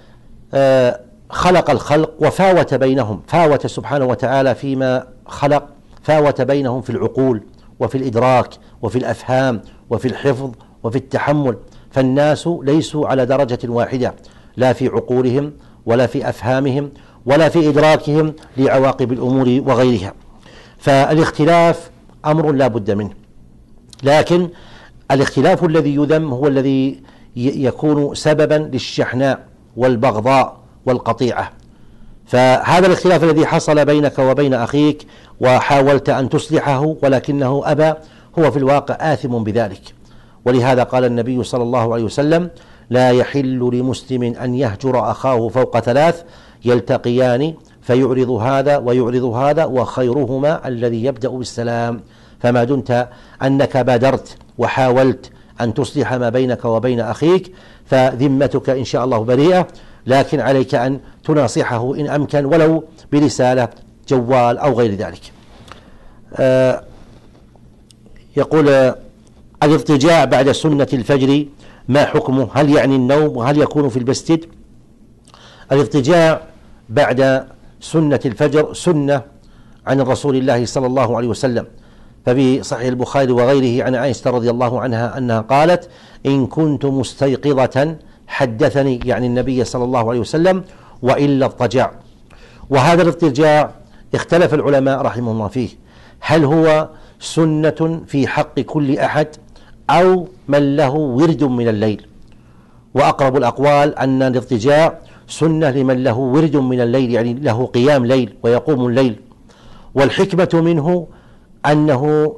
خلق الخلق وفاوت بينهم، فاوت سبحانه وتعالى فيما خلق، فاوت بينهم في العقول وفي الإدراك وفي الأفهام وفي الحفظ وفي التحمل، فالناس ليسوا على درجة واحدة، لا في عقولهم ولا في أفهامهم ولا في إدراكهم لعواقب الأمور وغيرها. فالاختلاف أمر لا بد منه، لكن الاختلاف الذي يذم هو الذي يكون سببا للشحناء والبغضاء والقطيعة. فهذا الاختلاف الذي حصل بينك وبين أخيك وحاولت أن تصلحه ولكنه أبى، هو في الواقع آثم بذلك، ولهذا قال النبي صلى الله عليه وسلم: لا يحل لمسلم أن يهجر أخاه فوق ثلاث يلتقيان فيعرض هذا ويعرض هذا وخيرهما الذي يبدأ بالسلام. فما دمت أنك بادرت وحاولت أن تصلح ما بينك وبين أخيك فذمتك إن شاء الله بريئة، لكن عليك أن تناصحه إن أمكن ولو برسالة جوال أو غير ذلك. آه يقول: الاضطجاع بعد سنة الفجر ما حكمه؟ هل يعني النوم؟ وهل يكون في المسجد؟ الاضطجاع بعد سنة الفجر سنة عن رسول الله صلى الله عليه وسلم، ففي صحيح البخاري وغيره عن عائشة رضي الله عنها أنها قالت: إن كنت مستيقظة حدثني، يعني النبي صلى الله عليه وسلم، وإلا اضطجع. وهذا الاضطجاع اختلف العلماء رحمه الله فيه، هل هو سنة في حق كل أحد أو من له ورد من الليل؟ وأقرب الأقوال أن الاضطجاع سنة لمن له ورد من الليل، يعني له قيام ليل ويقوم الليل. والحكمة منه أنه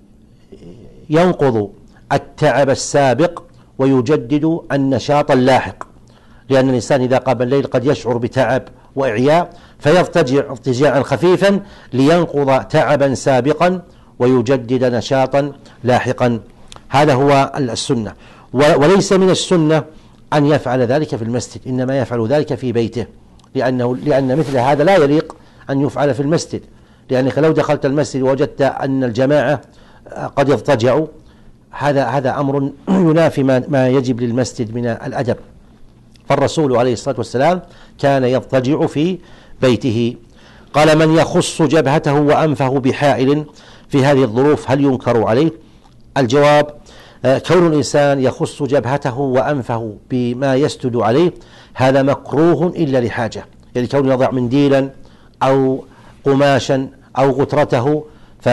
ينقض التعب السابق ويجدد النشاط اللاحق، لأن الإنسان إذا قام الليل قد يشعر بتعب وإعياء فيضطجع اضطجاعا خفيفا لينقض تعبا سابقا ويجدد نشاطا لاحقا. هذا هو السنة، وليس من السنة أن يفعل ذلك في المسجد، إنما يفعل ذلك في بيته، لأنه لأن مثل هذا لا يليق أن يفعل في المسجد، لأنك لو دخلت المسجد ووجدت أن الجماعة قد يضطجعوا هذا هذا أمر ينافي ما, ما يجب للمسجد من الأدب. فالرسول عليه الصلاة والسلام كان يضطجع في بيته. قال: من يخص جبهته وأنفه بحائل في هذه الظروف هل ينكر عليه؟ الجواب: كون الإنسان يخص جبهته وأنفه بما يسجد عليه هذا مكروه إلا لحاجة، يعني كون يضع منديلا أو قماشا أو غترته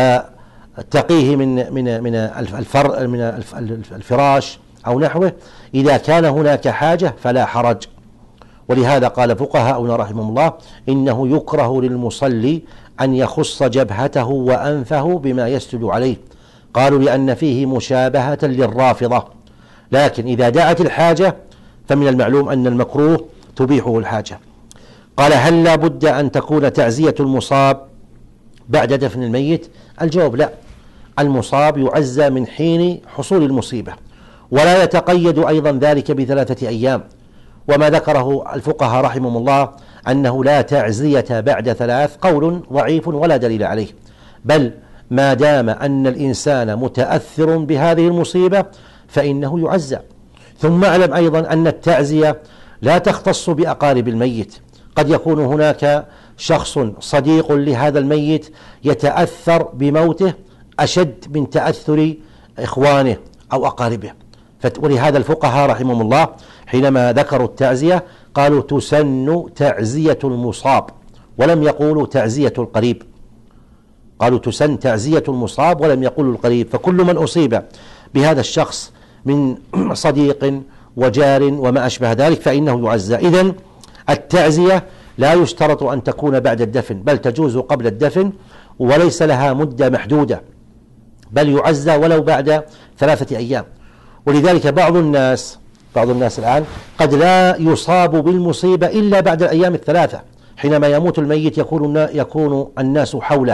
فتقيه من من من الفر من الفراش أو نحوه، إذا كان هناك حاجة فلا حرج. ولهذا قال فقهاؤنا رحمهم الله: إنه يكره للمصلي أن يخص جبهته وأنفه بما يسجد عليه، قالوا لأن فيه مشابهة للرافضة، لكن إذا دعت الحاجة فمن المعلوم أن المكروه تبيحه الحاجة. قال: هل لا بد أن تكون تعزية المصاب بعد دفن الميت؟ الجواب: لا، المصاب يعزى من حين حصول المصيبة، ولا يتقيد أيضا ذلك بثلاثة أيام. وما ذكره الفقهاء رحمهم الله أنه لا تعزية بعد ثلاث قول ضعيف ولا دليل عليه، بل ما دام أن الإنسان متأثر بهذه المصيبة فإنه يعزى. ثم اعلم أيضا أن التعزية لا تختص بأقارب الميت، قد يكون هناك شخص صديق لهذا الميت يتأثر بموته أشد من تأثر إخوانه أو أقاربه، ولهذا الفقهاء رحمهم الله حينما ذكروا التعزية قالوا تسن تعزية المصاب، ولم يقولوا تعزية القريب، قالوا تسن تعزية المصاب ولم يقولوا القريب. فكل من أصيب بهذا الشخص من صديق وجار وما أشبه ذلك فإنه يعزى. إذن التعزية لا يشترط أن تكون بعد الدفن، بل تجوز قبل الدفن، وليس لها مدة محدودة، بل يعزى ولو بعد ثلاثة أيام. ولذلك بعض الناس بعض الناس الآن قد لا يصاب بالمصيبة إلا بعد الأيام الثلاثة، حينما يموت الميت يكون يكون الناس حوله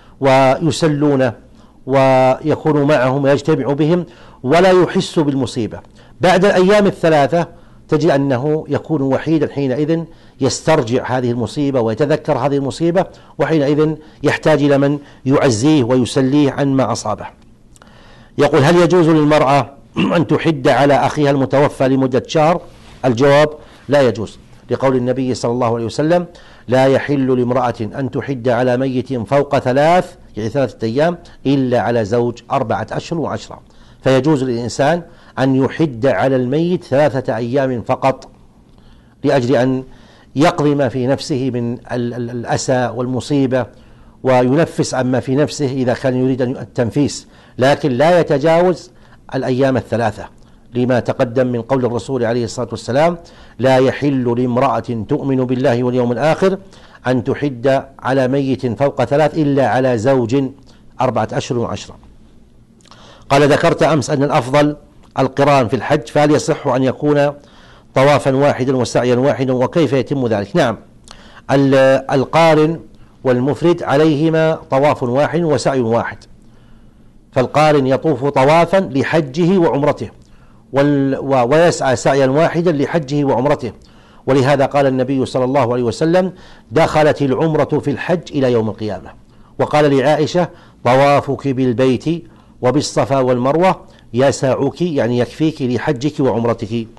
ويسلونه ويكون معهم ويجتمع بهم ولا يحس بالمصيبة. بعد الأيام الثلاثة تجد أنه يكون وحيدا، حينئذ يسترجع هذه المصيبة ويتذكر هذه المصيبة، وحينئذ يحتاج إلى من يعزيه ويسليه عن ما أصابه. يقول: هل يجوز للمرأة أن تحد على أخيها المتوفى لمدة شهر؟ الجواب: لا يجوز، لقول النبي صلى الله عليه وسلم: لا يحل لامرأة أن تحد على ميت فوق ثلاث، يعني ثلاثة أيام، إلا على زوج أربعة أشهر وعشرة. فيجوز للإنسان أن يحد على الميت ثلاثة أيام فقط، لأجل أن يقضي ما في نفسه من الأسى والمصيبة وينفس عما في نفسه إذا كان يريد التنفيس، لكن لا يتجاوز الأيام الثلاثة، لما تقدم من قول الرسول عليه الصلاة والسلام: لا يحل لامرأة تؤمن بالله واليوم الآخر أن تحد على ميت فوق ثلاث إلا على زوج أربعة أشهر وعشرة. قال: ذكرت أمس أن الأفضل القران في الحج، فهل يصح أن يكون طوافا واحدا وسعيا واحدا، وكيف يتم ذلك؟ نعم، القارن والمفرد عليهما طواف واحد وسعي واحد، فالقارن يطوف طوافا لحجه وعمرته ويسعى سعيا واحدا لحجه وعمرته، ولهذا قال النبي صلى الله عليه وسلم: دخلت العمرة في الحج إلى يوم القيامة. وقال لعائشة: طوافك بالبيت وبالصفا والمروة يسعك، يعني يكفيك لحجك وعمرتك.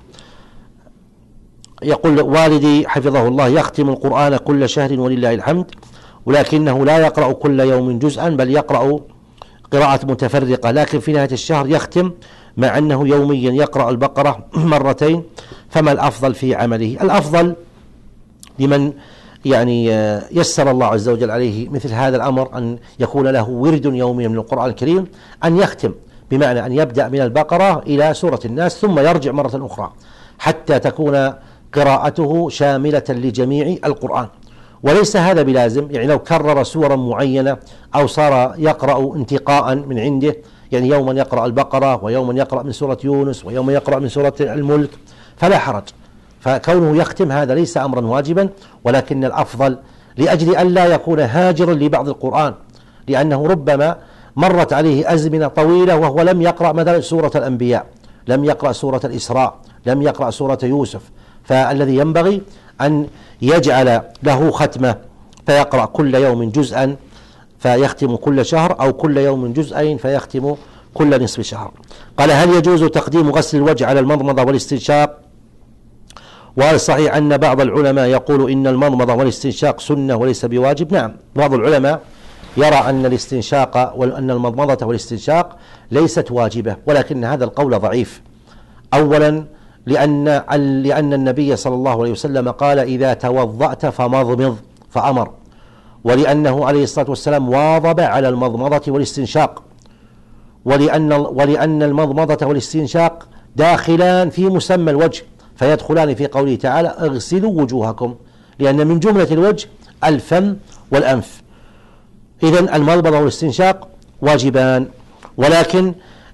يقول والدي حفظه الله: يختم القرآن كل شهر ولله الحمد، ولكنه لا يقرأ كل يوم جزءا، بل يقرأ قراءة متفرقة، لكن في نهاية الشهر يختم، مع أنه يوميا يقرأ البقرة مرتين، فما الأفضل في عمله؟ الأفضل لمن يعني يسر الله عز وجل عليه مثل هذا الأمر أن يكون له ورد يوميا من القرآن الكريم، أن يختم، بمعنى أن يبدأ من البقرة إلى سورة الناس ثم يرجع مرة أخرى حتى تكون قراءته شاملة لجميع القرآن. وليس هذا بلازم، يعني لو كرر سورا معينة أو صار يقرأ انتقاء من عنده، يعني يوما يقرأ البقرة ويوما يقرأ من سورة يونس ويوما يقرأ من سورة الملك، فلا حرج. فكونه يختم هذا ليس أمرا واجبا، ولكن الأفضل لأجل أن لا يكون هاجرا لبعض القرآن، لأنه ربما مرت عليه أزمنة طويلة وهو لم يقرأ مثلا سورة الأنبياء، لم يقرأ سورة الإسراء، لم يقرأ سورة يوسف، فالذي ينبغي أن يجعل له ختمة، فيقرأ كل يوم جزءا فيختم كل شهر، أو كل يوم جزئين فيختم كل نصف شهر. قال: هل يجوز تقديم غسل الوجه على المضمضة والاستنشاق؟ وهل صحيح أن بعض العلماء يقول إن المضمضة والاستنشاق سنة وليس بواجب؟ نعم، بعض العلماء يرى أن الاستنشاق وأن المضمضة والاستنشاق ليست واجبة، ولكن هذا القول ضعيف. أولا لأن لأن النبي صلى الله عليه وسلم قال: إذا توضأت فمضمض، فأمر، ولأنه عليه الصلاة والسلام واظب على المضمضة والاستنشاق، ولأن ولأن المضمضة والاستنشاق داخلان في مسمى الوجه، فيدخلان في قوله تعالى: اغسلوا وجوهكم، لأن من جملة الوجه الفم والأنف. إذن المضمضة والاستنشاق واجبان، ولكن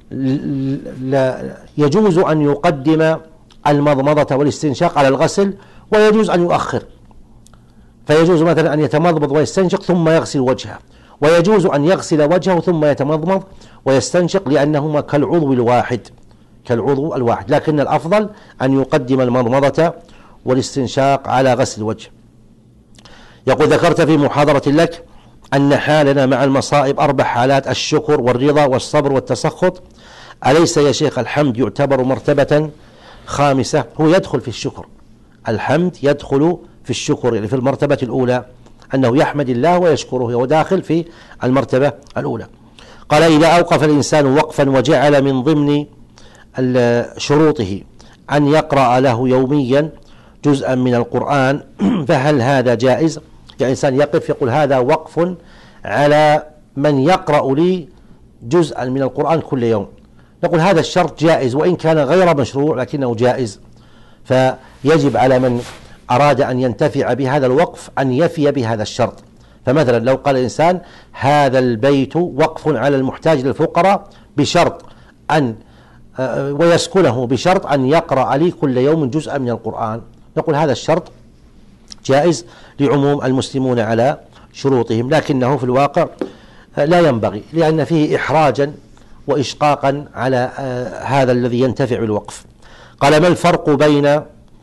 لا يجوز أن يقدم المضمضة والاستنشاق على الغسل، ويجوز أن يؤخر، فيجوز مثلا أن يتمضمض ويستنشق ثم يغسل وجهه، ويجوز أن يغسل وجهه ثم يتمضمض ويستنشق، لأنهما كالعضو الواحد كالعضو الواحد لكن الأفضل أن يقدم المضمضة والاستنشاق على غسل الوجه. يقول: ذكرت في محاضرة لك أن حالنا مع المصائب أربع حالات: الشكر والرضا والصبر والتسخط، أليس يا شيخ الحمد يعتبر مرتبة خامسة؟ هو يدخل في الشكر، الحمد يدخل في الشكر، يعني في المرتبة الأولى أنه يحمد الله ويشكره، هو داخل في المرتبة الأولى. قال: إذا أوقف الإنسان وقفا وجعل من ضمن شروطه أن يقرأ له يوميا جزءا من القرآن، فهل هذا جائز؟ يعني إنسان يقف يقول: هذا وقف على من يقرأ لي جزءا من القرآن كل يوم، نقول هذا الشرط جائز، وإن كان غير مشروع لكنه جائز، فيجب على من أراد أن ينتفع بهذا الوقف أن يفي بهذا الشرط. فمثلا لو قال الإنسان: هذا البيت وقف على المحتاج للفقراء بشرط أن ويسكنه بشرط أن يقرأ لي كل يوم جزءا من القرآن، نقول هذا الشرط جائز لعموم المسلمون على شروطهم، لكنه في الواقع لا ينبغي، لأن فيه إحراجا وإشقاقا على هذا الذي ينتفع بالوقف. قال: ما الفرق بين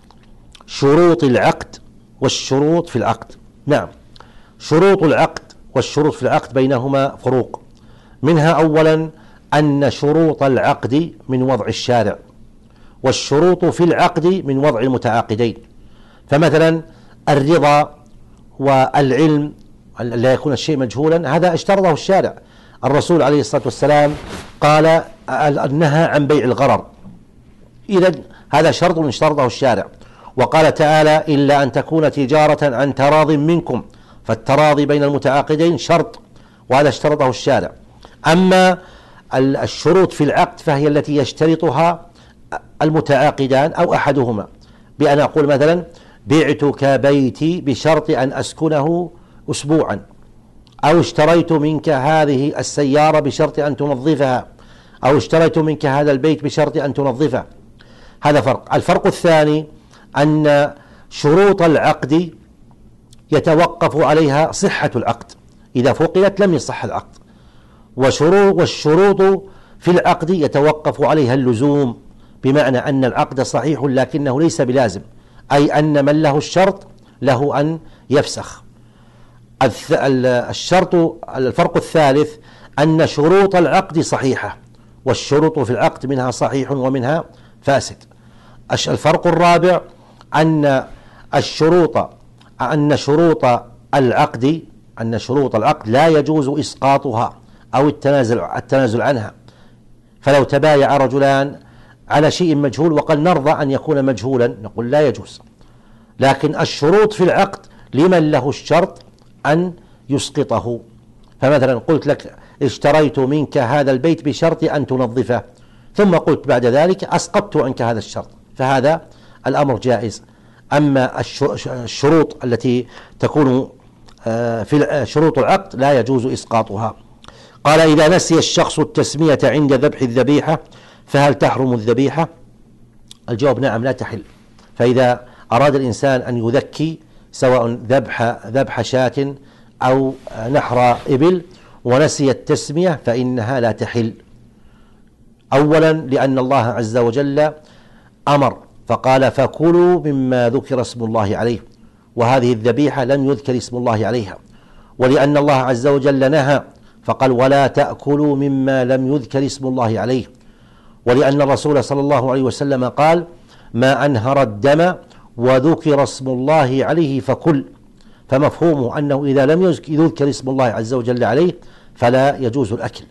شروط العقد والشروط في العقد؟ نعم، شروط العقد والشروط في العقد بينهما فروق، منها أولا أن شروط العقد من وضع الشارع، والشروط في العقد من وضع المتعاقدين. فمثلا الرضا والعلم لا يكون الشيء مجهولا، هذا اشترطه الشارع، الرسول عليه الصلاة والسلام قال: نهى عن بيع الغرر، إذا هذا شرط اشترطه الشارع. وقال تعالى: إلا أن تكون تجارة عن تراض منكم، فالتراضي بين المتعاقدين شرط، وهذا اشترطه الشارع. أما الشروط في العقد فهي التي يشترطها المتعاقدان أو أحدهما، بأن أقول مثلا: بعتك بيتي بشرط أن أسكنه أسبوعا، أو اشتريت منك هذه السيارة بشرط أن تنظفها، أو اشتريت منك هذا البيت بشرط أن تنظفه. هذا فرق. الفرق الثاني أن شروط العقد يتوقف عليها صحة العقد، إذا فقدت لم يصح العقد. وشروط والشروط في العقد يتوقف عليها اللزوم، بمعنى أن العقد صحيح لكنه ليس بلازم، أي أن من له الشرط له أن يفسخ. الشرط الفرق الثالث أن شروط العقد صحيحة، والشروط في العقد منها صحيح ومنها فاسد. الفرق الرابع أن الشروط أن شروط العقد أن شروط العقد لا يجوز إسقاطها أو التنازل التنازل عنها. فلو تبايع رجلان على شيء مجهول وقال نرضى أن يكون مجهولا، نقول لا يجوز. لكن الشروط في العقد لمن له الشرط أن يسقطه. فمثلا قلت لك اشتريت منك هذا البيت بشرط أن تنظفه، ثم قلت بعد ذلك أسقطت عنك هذا الشرط، فهذا الأمر جائز. أما الشروط التي تكون في شروط العقد لا يجوز إسقاطها. قال: إذا نسي الشخص التسمية عند ذبح الذبيحة فهل تحرم الذبيحة؟ الجواب: نعم، لا تحل. فإذا أراد الإنسان أن يذكي سواء ذبح ذبح شاة أو نحر إبل ونسي التسمية فإنها لا تحل. أولا لأن الله عز وجل أمر فقال: فكلوا مما ذكر اسم الله عليه، وهذه الذبيحة لم يذكر اسم الله عليها. ولأن الله عز وجل نهى فقال: ولا تأكلوا مما لم يذكر اسم الله عليه. ولأن الرسول صلى الله عليه وسلم قال: ما أنهر الدم وذكر اسم الله عليه فكل. فمفهومه أنه إذا لم يذكر اسم الله عز وجل عليه فلا يجوز الأكل.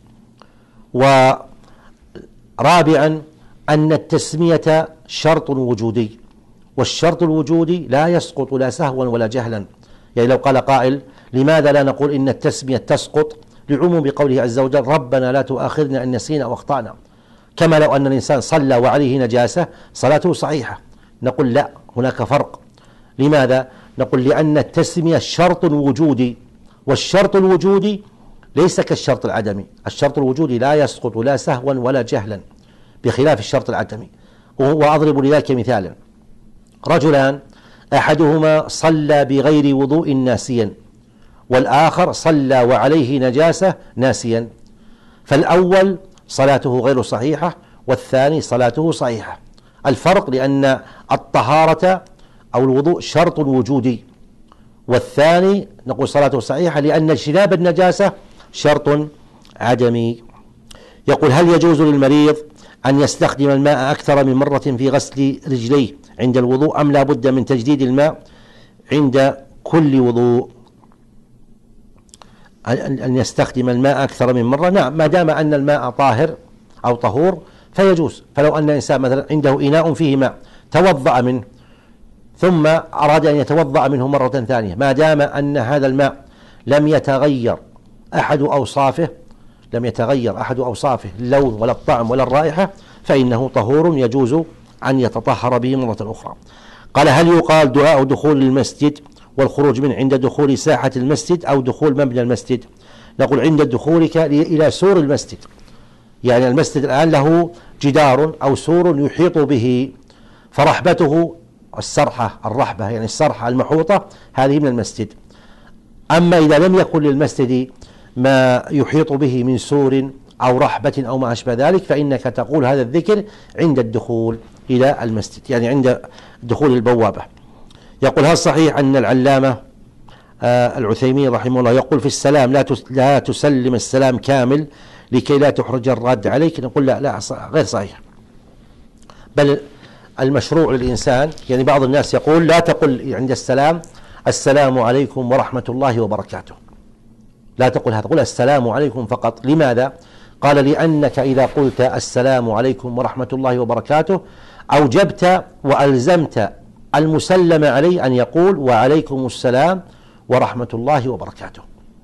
ورابعا أن التسمية شرط وجودي، والشرط الوجودي لا يسقط لا سهوا ولا جهلا. يعني لو قال قائل: لماذا لا نقول إن التسمية تسقط؟ لعموم قوله عز وجل: ربنا لا تؤاخذنا إن نسينا أو أخطأنا. كما لو أن الإنسان صلى وعليه نجاسة صلاته صحيحة، نقول لا، هناك فرق. لماذا؟ نقول لأن التسمية شرط وجودي، والشرط الوجودي ليس كالشرط العدمي. الشرط الوجودي لا يسقط لا سهوا ولا جهلا، بخلاف الشرط العدمي. وأضرب لذلك مثالا: رجلان أحدهما صلى بغير وضوء ناسيا، والآخر صلى وعليه نجاسة ناسيا، فالأول صلاته غير صحيحة والثاني صلاته صحيحة. الفرق لأن الطهارة أو الوضوء شرط وجودي، والثاني نقول صلاته صحيحة لأن اجتناب النجاسة شرط عدمي. يقول: هل يجوز للمريض أن يستخدم الماء أكثر من مرة في غسل رجليه عند الوضوء، أم لا بد من تجديد الماء عند كل وضوء؟ أن يستخدم الماء أكثر من مرة، نعم، ما دام أن الماء طاهر أو طهور فيجوز. فلو أن الإنسان مثلا عنده إناء فيه ماء توضأ منه ثم أراد أن يتوضأ منه مرة ثانية، ما دام أن هذا الماء لم يتغير أحد أوصافه لم يتغير أحد أوصافه اللون ولا الطعم ولا الرائحة فإنه طهور يجوز أن يتطهر به مرة أخرى. قال: هل يقال دعاء دخول المسجد والخروج منه عند دخول ساحة المسجد أو دخول مبنى المسجد؟ نقول: عند دخولك إلى سور المسجد. يعني المسجد الآن له جدار أو سور يحيط به، فرحبته السرحة الرحبة يعني السرحة المحوطة هذه من المسجد. أما إذا لم يكن للمسجد ما يحيط به من سور أو رحبة أو ما أشبه ذلك فإنك تقول هذا الذكر عند الدخول إلى المسجد، يعني عند دخول البوابة. يقول: هل صحيح أن العلامة آه العثيمين رحمه الله يقول في السلام لا لا تسلم السلام كامل لكي لا تحرج الراد عليك؟ نقول لا لا غير صحيح، بل المشروع للإنسان، يعني بعض الناس يقول لا تقل عند السلام السلام عليكم ورحمة الله وبركاته، لا تقول هذا، قل السلام عليكم فقط. لماذا؟ قال: لأنك إذا قلت السلام عليكم ورحمة الله وبركاته أوجبت وألزمت المسلم عليه أن يقول وعليكم السلام ورحمة الله وبركاته،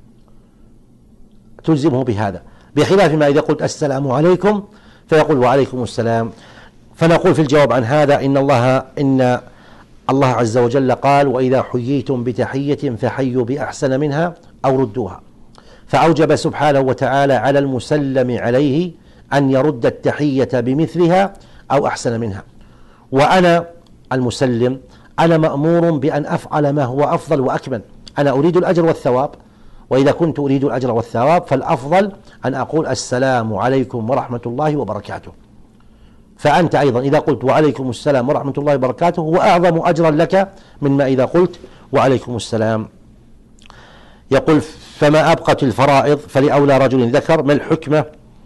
تلزمه بهذا، بخلاف ما إذا قلت السلام عليكم فيقول وعليكم السلام. فنقول في الجواب عن هذا إن الله إن الله عز وجل قال: وإذا حييتم بتحية فحيوا بأحسن منها أو ردوها. فأوجب سبحانه وتعالى على المسلم عليه أن يرد التحية بمثلها أو أحسن منها. وأنا المسلم أنا مأمور بأن أفعل ما هو أفضل وأكمل، أنا أريد الأجر والثواب، وإذا كنت أريد الأجر والثواب فالأفضل أن أقول السلام عليكم ورحمة الله وبركاته. فأنت أيضا إذا قلت وعليكم السلام ورحمة الله وبركاته هو أعظم أجرا لك مما إذا قلت وعليكم السلام. يقول فما أبقت الفرائض فلأولى رجل ذكر. ما الحكمة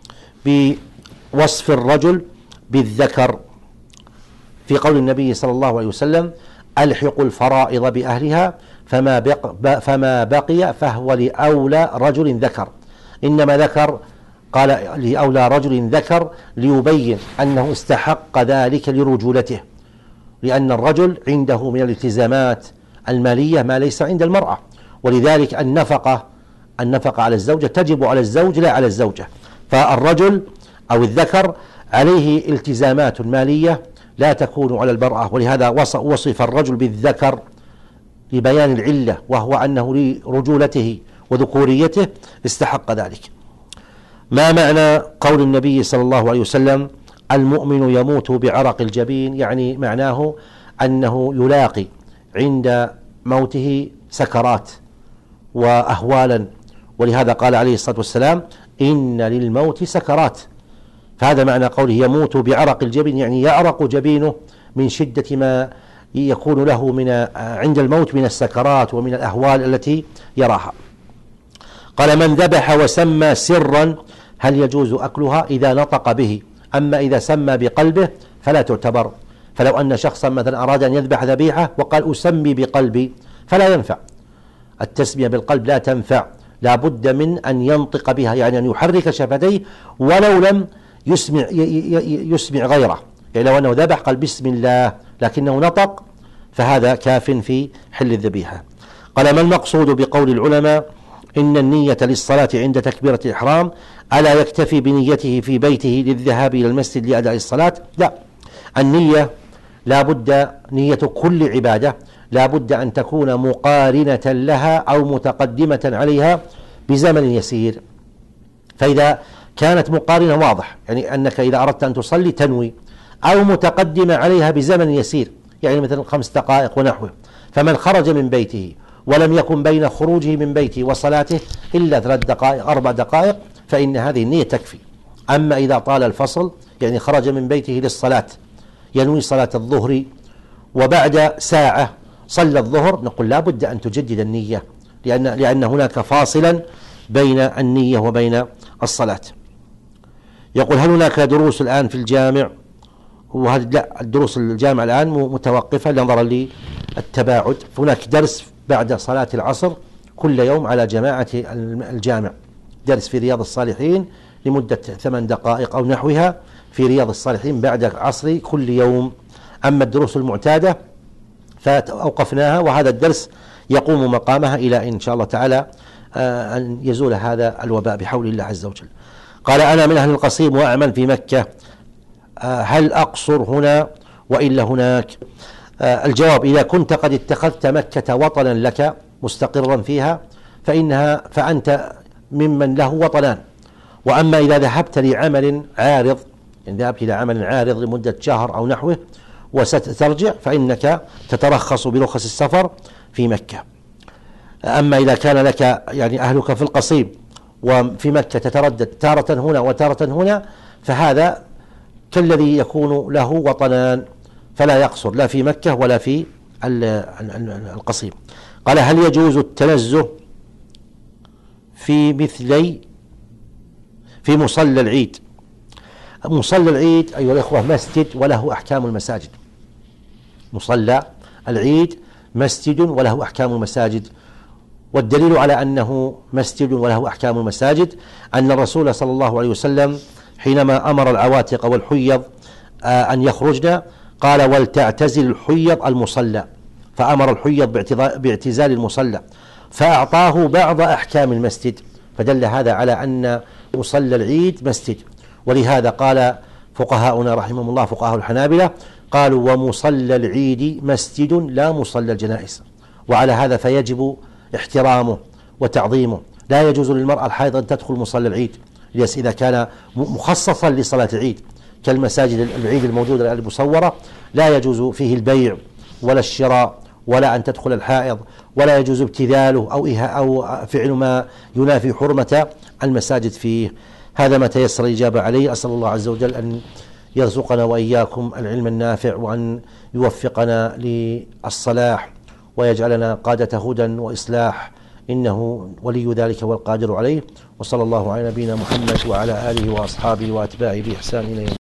بوصف الرجل بالذكر في قول النبي صلى الله عليه وسلم ألحقوا الفرائض بأهلها فما بقي, فما بقي فهو لأولى رجل ذكر. إنما ذكر قال لأولى رجل ذكر ليبين أنه استحق ذلك لرجولته، لأن الرجل عنده من الالتزامات المالية ما ليس عند المرأة، ولذلك النفقة النفقة على الزوجة تجب على الزوج لا على الزوجة. فالرجل أو الذكر عليه التزامات مالية لا تكون على المرأة، ولهذا وصف الرجل بالذكر لبيان العلة، وهو أنه لرجولته وذكوريته استحق ذلك. ما معنى قول النبي صلى الله عليه وسلم المؤمن يموت بعرق الجبين؟ يعني معناه أنه يلاقي عند موته سكرات وأهوالا، ولهذا قال عليه الصلاة والسلام إن للموت سكرات. فهذا معنى قوله يموت بعرق الجبين، يعني يعرق جبينه من شدة ما يكون له من عند الموت من السكرات ومن الأهوال التي يراها. قال من ذبح وسمى سرا هل يجوز أكلها إذا نطق به؟ أما إذا سمى بقلبه فلا تعتبر. فلو أن شخصا مثلا أراد أن يذبح ذبيحة وقال أسمي بقلبي فلا ينفع، التسمية بالقلب لا تنفع، لا بد من أن ينطق بها، يعني أن يحرك شفتيه ولو لم يسمع يسمع غيره. يعني لو أنه ذبح قال بسم الله لكنه نطق فهذا كاف في حل الذبيحة. قال ما المقصود بقول العلماء إن النية للصلاة عند تكبيرة الإحرام ألا يكتفي بنيته في بيته للذهاب إلى المسجد لأداء الصلاة؟ لا، النية لا بد، نية كل عبادة لا بد أن تكون مقارنة لها أو متقدمة عليها بزمن يسير. فإذا كانت مقارنة واضح، يعني أنك إذا أردت أن تصلي تنوي، أو متقدمة عليها بزمن يسير، يعني مثلا خمس دقائق ونحوه. فمن خرج من بيته ولم يكن بين خروجه من بيته وصلاته إلا ثلاث دقائق أربع دقائق فإن هذه النية تكفي. أما إذا طال الفصل، يعني خرج من بيته للصلاة ينوي صلاة الظهر وبعد ساعة صلى الظهر، نقول لا بد أن تجدد النية، لأن, لأن هناك فاصلا بين النية وبين الصلاة. يقول هل هناك دروس الآن في الجامع؟ وهذه لا، الدروس الجامع الآن متوقفة نظرا للتباعد. هناك درس بعد صلاة العصر كل يوم على جماعة الجامع، درس في رياض الصالحين لمدة ثمان دقائق أو نحوها في رياض الصالحين بعد عصر كل يوم. أما الدروس المعتادة فأوقفناها، وهذا الدرس يقوم مقامها إلى إن شاء الله تعالى أن يزول هذا الوباء بحول الله عز وجل. قال أنا من أهل القصيم وأعمل في مكة، هل أقصر هنا وإلا هناك؟ الجواب إذا كنت قد اتخذت مكة وطنا لك مستقرا فيها فإنها فأنت ممن له وطنان. وأما إذا ذهبت لعمل عارض، يعني ذهبت إلى عمل عارض لمدة شهر أو نحوه وسترجع فإنك تترخص برخص السفر في مكة. أما إذا كان لك يعني أهلك في القصيم وفي مكة تتردد تارة هنا وتارة هنا فهذا كالذي يكون له وطنان فلا يقصر لا في مكة ولا في القصيم. قال هل يجوز التنزه في مثلي في مصلى العيد؟ مصلى العيد أيها الأخوة مسجد وله أحكام المساجد، مصلى العيد مسجد وله أحكام المساجد. والدليل على أنه مسجد وله أحكام المساجد أن الرسول صلى الله عليه وسلم حينما أمر العواتق والحيض أن يخرجن قال ولتعتزل الحيض المصلى، فأمر الحيض باعتزال المصلى فأعطاه بعض أحكام المسجد، فدل هذا على أن مصلى العيد مسجد. ولهذا قال فقهاؤنا رحمهم الله فقهاء الحنابلة قالوا ومصلى العيد مسجد لا مصلى الجنائز. وعلى هذا فيجب احترامه وتعظيمه، لا يجوز للمرأة الحائض أن تدخل مصلى العيد إذا كان مخصصا لصلاة العيد كالمساجد العيد الموجودة المصورة لا يجوز فيه البيع ولا الشراء ولا أن تدخل الحائض ولا يجوز ابتذاله أو أو فعل ما ينافي حرمة المساجد فيه. هذا ما تيسر الإجابة عليه. أسأل الله عز وجل أن يرزقنا وإياكم العلم النافع وأن يوفقنا للصلاح ويجعلنا قادة هدى وإصلاح، إنه ولي ذلك والقادر عليه. وصلى الله على نبينا محمد وعلى آله وأصحابه وأتباعه بإحسان إلى يوم